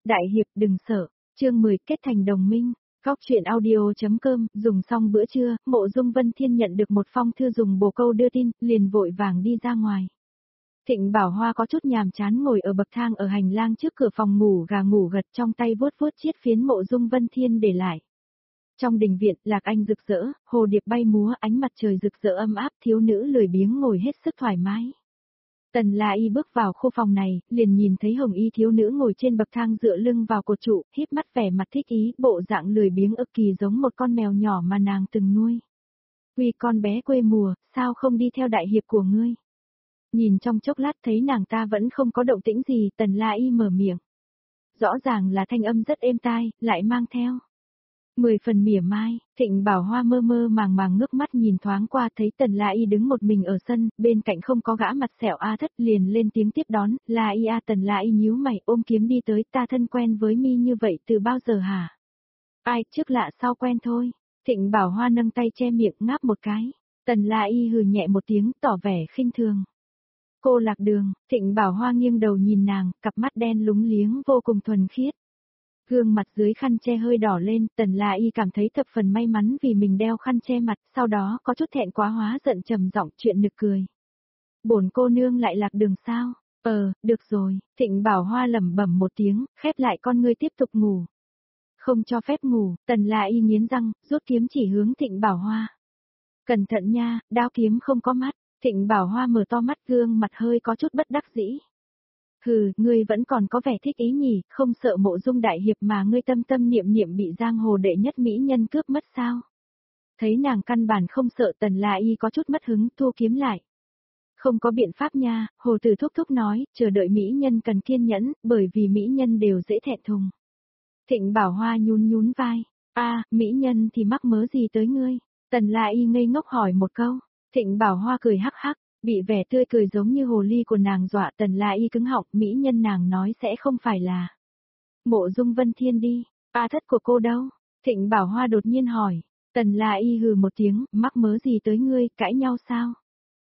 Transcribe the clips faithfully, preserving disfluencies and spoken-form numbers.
Đại hiệp đừng sợ, chương mười kết thành đồng minh. Góc truyện audio.com, dùng xong bữa trưa, Mộ Dung Vân Thiên nhận được một phong thư dùng bồ câu đưa tin, liền vội vàng đi ra ngoài. Thịnh Bảo Hoa có chút nhàm chán ngồi ở bậc thang ở hành lang trước cửa phòng ngủ gà ngủ gật, trong tay vuốt vuốt chiếc phiến Mộ Dung Vân Thiên để lại. Trong đình viện, lạc anh rực rỡ, hồ điệp bay múa, ánh mặt trời rực rỡ ấm áp, thiếu nữ lười biếng ngồi hết sức thoải mái. Tần La Y bước vào khu phòng này, liền nhìn thấy hồng y thiếu nữ ngồi trên bậc thang dựa lưng vào cột trụ, híp mắt vẻ mặt thích ý, bộ dạng lười biếng ức kỳ giống một con mèo nhỏ mà nàng từng nuôi. Uy con bé quê mùa, sao không đi theo đại hiệp của ngươi? Nhìn trong chốc lát thấy nàng ta vẫn không có động tĩnh gì, Tần La Y mở miệng. Rõ ràng là thanh âm rất êm tai, lại mang theo mười phần mỉa mai. Thịnh Bảo Hoa mơ mơ màng màng ngước mắt nhìn thoáng qua, thấy Tần La Y đứng một mình ở sân, bên cạnh không có gã mặt sẹo A Thất, liền lên tiếng tiếp đón. La Y a. Tần La Y nhíu mày, ôm kiếm đi tới. Ta thân quen với mi như vậy từ bao giờ hả? Ai, trước lạ sau quen thôi. Thịnh Bảo Hoa nâng tay che miệng ngáp một cái. Tần La Y hừ nhẹ một tiếng, tỏ vẻ khinh thường. Cô lạc đường. Thịnh Bảo Hoa nghiêng đầu nhìn nàng, cặp mắt đen lúng liếng vô cùng thuần khiết. Gương mặt dưới khăn che hơi đỏ lên, Tần La Y cảm thấy thập phần may mắn vì mình đeo khăn che mặt, sau đó có chút thẹn quá hóa giận trầm giọng chuyện nực cười. Bổn cô nương lại lạc đường sao? Ờ, được rồi. Thịnh Bảo Hoa lẩm bẩm một tiếng, khép lại con ngươi tiếp tục ngủ. Không cho phép ngủ. Tần La Y nghiến răng, rút kiếm chỉ hướng Thịnh Bảo Hoa. Cẩn thận nha, đao kiếm không có mắt. Thịnh Bảo Hoa mở to mắt, gương mặt hơi có chút bất đắc dĩ. Hừ, ngươi vẫn còn có vẻ thích ý nhỉ, không sợ Mộ Dung đại hiệp mà ngươi tâm tâm niệm niệm bị giang hồ đệ nhất mỹ nhân cướp mất sao? Thấy nàng căn bản không sợ, Tần La Y có chút mất hứng, thu kiếm lại. Không có biện pháp nha, hồ tử thúc thúc nói, chờ đợi mỹ nhân cần kiên nhẫn, bởi vì mỹ nhân đều dễ thẹn thùng. Thịnh Bảo Hoa nhún nhún vai, a, mỹ nhân thì mắc mớ gì tới ngươi? Tần La Y ngây ngốc hỏi một câu. Thịnh Bảo Hoa cười hắc hắc. Bị vẻ tươi cười giống như hồ ly của nàng dọa, Tần La Y cứng họng, mỹ nhân nàng nói sẽ không phải là Mộ Dung Vân Thiên đi. A Thất của cô đâu? Thịnh Bảo Hoa đột nhiên hỏi. Tần La Y hừ một tiếng, mắc mớ gì tới ngươi, cãi nhau sao?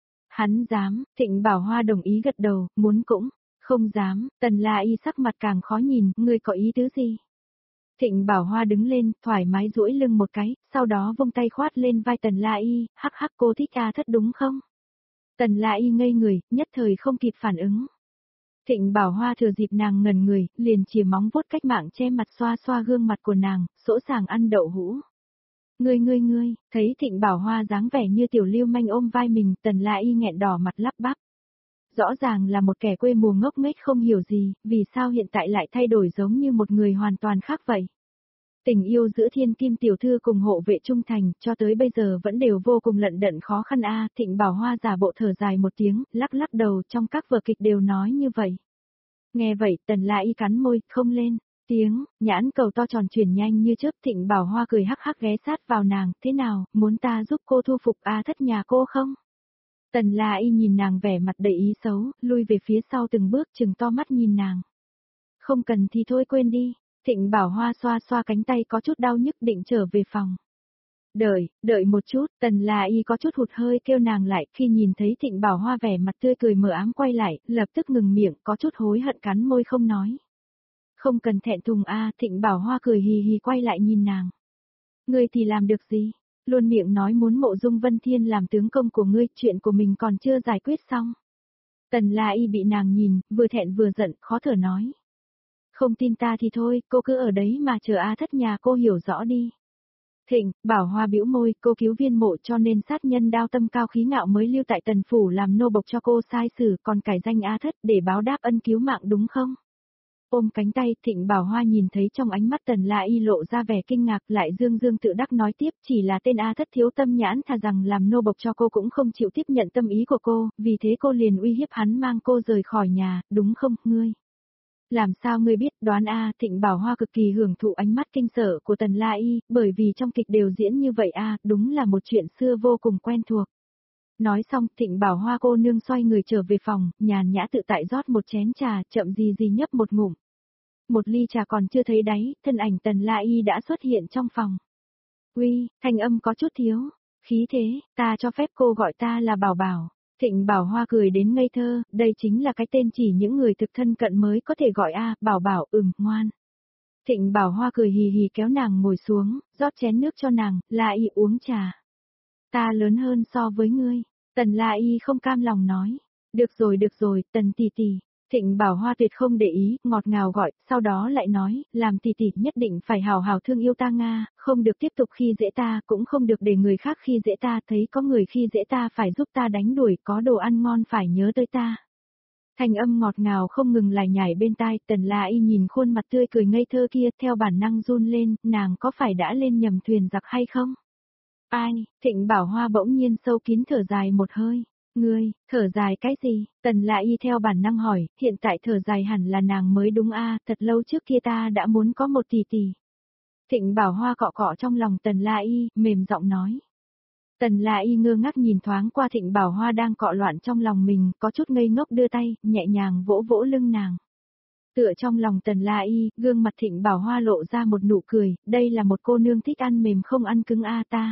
Hắn dám. Thịnh Bảo Hoa đồng ý gật đầu, muốn cũng không dám. Tần La Y sắc mặt càng khó nhìn, ngươi có ý tứ gì? Thịnh Bảo Hoa đứng lên, thoải mái duỗi lưng một cái, sau đó vung tay khoát lên vai Tần La Y, hắc hắc, cô thích A Thất đúng không? Tần La Y ngây người, nhất thời không kịp phản ứng. Thịnh Bảo Hoa thừa dịp nàng ngẩn người, liền chìa móng vuốt cách mạng che mặt xoa xoa gương mặt của nàng, sỗ sàng ăn đậu hũ. Ngươi ngươi ngươi, thấy Thịnh Bảo Hoa dáng vẻ như tiểu lưu manh ôm vai mình, Tần La Y nghẹn đỏ mặt lắp bắp. Rõ ràng là một kẻ quê mùa ngốc nghếch không hiểu gì, vì sao hiện tại lại thay đổi giống như một người hoàn toàn khác vậy? Tình yêu giữa thiên kim tiểu thư cùng hộ vệ trung thành, cho tới bây giờ vẫn đều vô cùng lận đận khó khăn a. Thịnh Bảo Hoa giả bộ thở dài một tiếng, lắc lắc đầu, trong các vở kịch đều nói như vậy. Nghe vậy, Tần La Y cắn môi, không lên tiếng, nhãn cầu to tròn chuyển nhanh như chớp. Thịnh Bảo Hoa cười hắc hắc ghé sát vào nàng, thế nào, muốn ta giúp cô thu phục A Thất nhà cô không? Tần La Y nhìn nàng vẻ mặt đầy ý xấu, lui về phía sau từng bước, trừng to mắt nhìn nàng. Không cần thì thôi, quên đi. Thịnh Bảo Hoa xoa xoa cánh tay có chút đau nhức, định trở về phòng. Đợi, đợi một chút. Tần La Y có chút hụt hơi kêu nàng lại, khi nhìn thấy Thịnh Bảo Hoa vẻ mặt tươi cười mờ ám quay lại, lập tức ngừng miệng, có chút hối hận cắn môi không nói. Không cần thẹn thùng a. Thịnh Bảo Hoa cười hì hì quay lại nhìn nàng. Ngươi thì làm được gì? Luôn miệng nói muốn Mộ Dung Vân Thiên làm tướng công của ngươi, chuyện của mình còn chưa giải quyết xong. Tần La Y bị nàng nhìn, vừa thẹn vừa giận, khó thở nói. Không tin ta thì thôi, cô cứ ở đấy mà chờ A Thất nhà cô hiểu rõ đi. Thịnh Bảo Hoa bĩu môi, cô cứu viên Mộ cho nên sát nhân đao tâm cao khí ngạo mới lưu tại Tần phủ làm nô bộc cho cô sai xử, còn cải danh A Thất để báo đáp ân cứu mạng đúng không? Ôm cánh tay, Thịnh Bảo Hoa nhìn thấy trong ánh mắt Tần La Y lộ ra vẻ kinh ngạc, lại dương dương tự đắc nói tiếp, chỉ là tên A Thất thiếu tâm nhãn, thà rằng làm nô bộc cho cô cũng không chịu tiếp nhận tâm ý của cô, vì thế cô liền uy hiếp hắn mang cô rời khỏi nhà, đúng không, ngươi? Làm sao ngươi biết, đoán a. Thịnh Bảo Hoa cực kỳ hưởng thụ ánh mắt kinh sợ của Tần La Y, bởi vì trong kịch đều diễn như vậy a, đúng là một chuyện xưa vô cùng quen thuộc. Nói xong, Thịnh Bảo Hoa cô nương xoay người trở về phòng, nhàn nhã tự tại rót một chén trà, chậm gì gì nhấp một ngụm. Một ly trà còn chưa thấy đáy, thân ảnh Tần La Y đã xuất hiện trong phòng. Uy, thanh âm có chút thiếu, khí thế, ta cho phép cô gọi ta là Bảo Bảo. Thịnh Bảo Hoa cười đến ngây thơ, đây chính là cái tên chỉ những người thực thân cận mới có thể gọi a. Bảo Bảo, ừm, ngoan. Thịnh Bảo Hoa cười hì hì kéo nàng ngồi xuống, rót chén nước cho nàng, La Y uống trà. Ta lớn hơn so với ngươi, Tần La Y không cam lòng nói. Được rồi được rồi, Tần tỷ tỷ. Thịnh Bảo Hoa tuyệt không để ý, ngọt ngào gọi, sau đó lại nói, làm tỷ tỷ nhất định phải hào hào thương yêu ta Nga, không được tiếp tục khi dễ ta, cũng không được để người khác khi dễ ta, thấy có người khi dễ ta phải giúp ta đánh đuổi, có đồ ăn ngon phải nhớ tới ta. Thanh âm ngọt ngào không ngừng lải nhải bên tai, Tần La Y nhìn khuôn mặt tươi cười ngây thơ kia, theo bản năng run lên, nàng có phải đã lên nhầm thuyền giặc hay không? Ai, Thịnh Bảo Hoa bỗng nhiên sâu kín thở dài một hơi. Ngươi, thở dài cái gì? Tần La Y theo bản năng hỏi, hiện tại thở dài hẳn là nàng mới đúng a, thật lâu trước kia ta đã muốn có một tỷ tỷ. Thịnh Bảo Hoa cọ cọ trong lòng Tần La Y, mềm giọng nói. Tần La Y ngơ ngác nhìn thoáng qua Thịnh Bảo Hoa đang cọ loạn trong lòng mình, có chút ngây ngốc đưa tay, nhẹ nhàng vỗ vỗ lưng nàng. Tựa trong lòng Tần La Y, gương mặt Thịnh Bảo Hoa lộ ra một nụ cười, đây là một cô nương thích ăn mềm không ăn cứng a ta.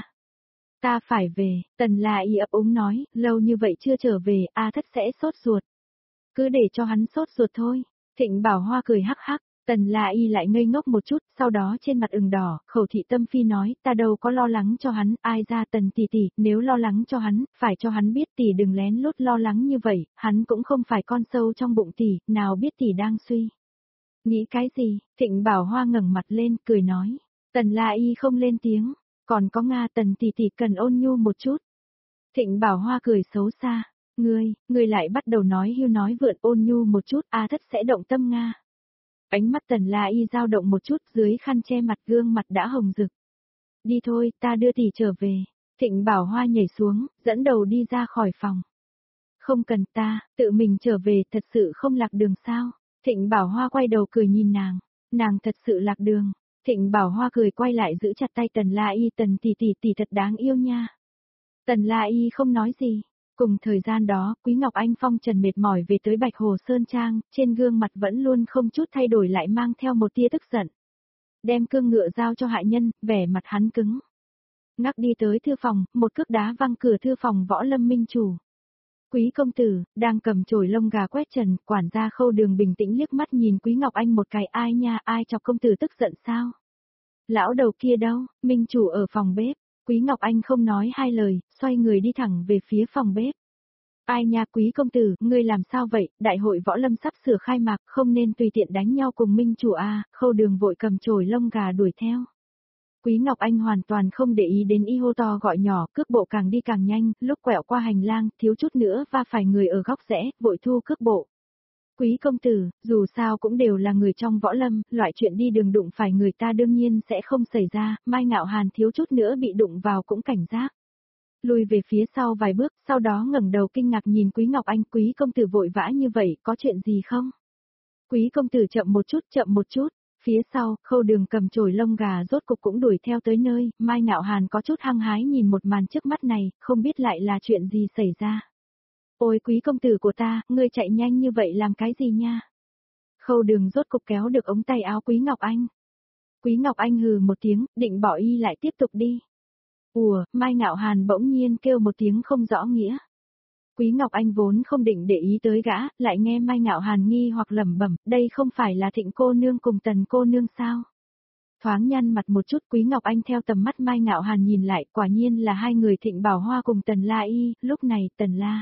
Ta phải về, Tần La Y ấp úng nói, lâu như vậy chưa trở về, A Thất sẽ sốt ruột. Cứ để cho hắn sốt ruột thôi. Thịnh Bảo Hoa cười hắc hắc, Tần La Y lại ngây ngốc một chút, sau đó trên mặt ửng đỏ, khẩu thị tâm phi nói, ta đâu có lo lắng cho hắn, ai ra Tần tỷ tỷ, nếu lo lắng cho hắn, phải cho hắn biết tỷ đừng lén lút lo lắng như vậy, hắn cũng không phải con sâu trong bụng tỷ, nào biết tỷ đang suy. Nghĩ cái gì? Thịnh Bảo Hoa ngẩng mặt lên, cười nói. Tần La Y không lên tiếng. Còn có Nga Tần tỷ tỷ cần ôn nhu một chút. Thịnh Bảo Hoa cười xấu xa. Ngươi, ngươi lại bắt đầu nói hiu nói vượn ôn nhu một chút, A Thất sẽ động tâm Nga. Ánh mắt Tần La Y dao động một chút, dưới khăn che mặt gương mặt đã hồng rực. Đi thôi, ta đưa tỷ trở về. Thịnh Bảo Hoa nhảy xuống, dẫn đầu đi ra khỏi phòng. Không cần ta, tự mình trở về, thật sự không lạc đường sao? Thịnh Bảo Hoa quay đầu cười nhìn nàng. Nàng thật sự lạc đường. Thịnh Bảo Hoa cười quay lại giữ chặt tay Tần La Y, Tần tỷ tỷ tỷ thật đáng yêu nha. Tần La Y không nói gì. Cùng thời gian đó, Quý Ngọc Anh phong trần mệt mỏi về tới Bạch Hồ Sơn Trang, trên gương mặt vẫn luôn không chút thay đổi lại mang theo một tia tức giận. Đem cương ngựa giao cho hạ nhân, vẻ mặt hắn cứng. Ngắc đi tới thư phòng, một cước đá văng cửa thư phòng Võ Lâm Minh chủ. Quý công tử, đang cầm chổi lông gà quét trần, quản gia Khâu Đường bình tĩnh liếc mắt nhìn Quý Ngọc Anh một cái, ai nha, ai chọc công tử tức giận sao? Lão đầu kia đâu? Minh chủ ở phòng bếp. Quý Ngọc Anh không nói hai lời, xoay người đi thẳng về phía phòng bếp. Ai nha Quý công tử, ngươi làm sao vậy, đại hội Võ Lâm sắp sửa khai mạc, không nên tùy tiện đánh nhau cùng Minh chủ a. Khâu Đường vội cầm chổi lông gà đuổi theo. Quý Ngọc Anh hoàn toàn không để ý đến y hô to gọi nhỏ, cước bộ càng đi càng nhanh, lúc quẹo qua hành lang, thiếu chút nữa va phải người ở góc rẽ, vội thu cước bộ. Quý công tử, dù sao cũng đều là người trong võ lâm, loại chuyện đi đường đụng phải người ta đương nhiên sẽ không xảy ra, Mai Ngạo Hàn thiếu chút nữa bị đụng vào cũng cảnh giác. Lùi về phía sau vài bước, sau đó ngẩng đầu kinh ngạc nhìn Quý Ngọc Anh, Quý công tử vội vã như vậy, có chuyện gì không? Quý công tử chậm một chút, chậm một chút. Phía sau, Khâu Đường cầm chổi lông gà rốt cục cũng đuổi theo tới nơi, Mai Ngạo Hàn có chút hăng hái nhìn một màn trước mắt này, không biết lại là chuyện gì xảy ra. Ôi Quý công tử của ta, ngươi chạy nhanh như vậy làm cái gì nha? Khâu Đường rốt cục kéo được ống tay áo Quý Ngọc Anh. Quý Ngọc Anh hừ một tiếng, định bỏ y lại tiếp tục đi. Ùa, Mai Ngạo Hàn bỗng nhiên kêu một tiếng không rõ nghĩa. Quý Ngọc Anh vốn không định để ý tới gã, lại nghe Mai Ngạo Hàn nghi hoặc lẩm bẩm, đây không phải là Thịnh cô nương cùng Tần cô nương sao? Thoáng nhăn mặt một chút, Quý Ngọc Anh theo tầm mắt Mai Ngạo Hàn nhìn lại, quả nhiên là hai người Thịnh Bảo Hoa cùng Tần La Y, lúc này Tần La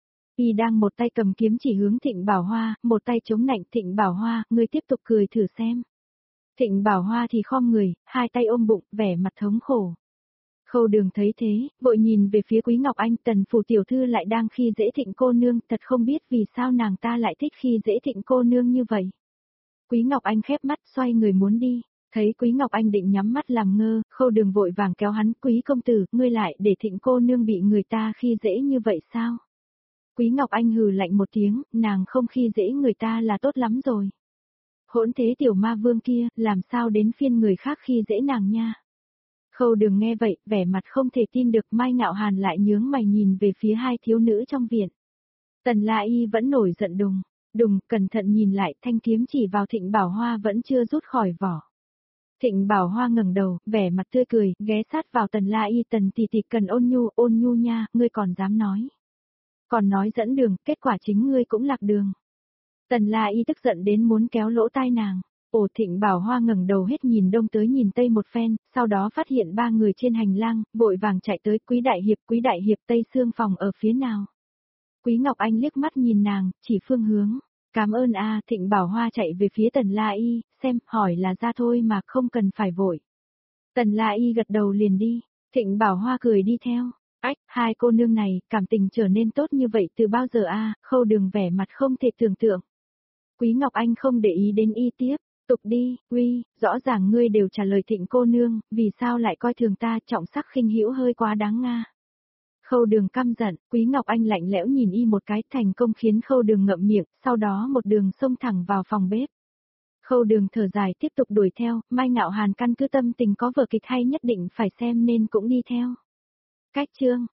Y đang một tay cầm kiếm chỉ hướng Thịnh Bảo Hoa, một tay chống nạnh Thịnh Bảo Hoa, ngươi tiếp tục cười thử xem. Thịnh Bảo Hoa thì khom người, hai tay ôm bụng, vẻ mặt thống khổ. Khâu Đường thấy thế, vội nhìn về phía Quý Ngọc Anh, Tần phủ tiểu thư lại đang khi dễ Thịnh cô nương, thật không biết vì sao nàng ta lại thích khi dễ Thịnh cô nương như vậy. Quý Ngọc Anh khép mắt xoay người muốn đi, thấy Quý Ngọc Anh định nhắm mắt làm ngơ, Khâu Đường vội vàng kéo hắn, Quý công tử, ngươi lại để Thịnh cô nương bị người ta khi dễ như vậy sao? Quý Ngọc Anh hừ lạnh một tiếng, nàng không khi dễ người ta là tốt lắm rồi. Hỗn thế tiểu ma vương kia, làm sao đến phiên người khác khi dễ nàng nha? Khâu Đường nghe vậy, vẻ mặt không thể tin được, Mai Ngạo Hàn lại nhướng mày nhìn về phía hai thiếu nữ trong viện. Tần La Y vẫn nổi giận đùng, đùng, cẩn thận nhìn lại, thanh kiếm chỉ vào Thịnh Bảo Hoa vẫn chưa rút khỏi vỏ. Thịnh Bảo Hoa ngẩng đầu, vẻ mặt tươi cười, ghé sát vào Tần La Y, Tần tỷ tỷ cần ôn nhu, ôn nhu nha, ngươi còn dám nói. Còn nói dẫn đường, kết quả chính ngươi cũng lạc đường. Tần La Y tức giận đến muốn kéo lỗ tai nàng. Ồ, Thịnh Bảo Hoa ngẩng đầu hết nhìn đông tới nhìn tây một phen, sau đó phát hiện ba người trên hành lang, vội vàng chạy tới. Quý đại hiệp, Quý đại hiệp, Tây Sương phòng ở phía nào? Quý Ngọc Anh liếc mắt nhìn nàng, chỉ phương hướng. Cảm ơn a. Thịnh Bảo Hoa chạy về phía Tần La Y, xem, hỏi là ra thôi mà không cần phải vội. Tần La Y gật đầu liền đi, Thịnh Bảo Hoa cười đi theo. Ách, hai cô nương này, cảm tình trở nên tốt như vậy từ bao giờ a? Khâu Đường vẻ mặt không thể tưởng tượng. Quý Ngọc Anh không để ý đến y tiếp, tục đi, uy, rõ ràng ngươi đều trả lời Thịnh cô nương, vì sao lại coi thường ta, trọng sắc khinh hữu hơi quá đáng nga. Khâu Đường căm giận, Quý Ngọc Anh lạnh lẽo nhìn y một cái, thành công khiến Khâu Đường ngậm miệng, sau đó một đường xông thẳng vào phòng bếp. Khâu Đường thở dài tiếp tục đuổi theo, Mai Ngạo Hàn căn cứ tâm tình có vở kịch hay nhất định phải xem nên cũng đi theo. Cách chương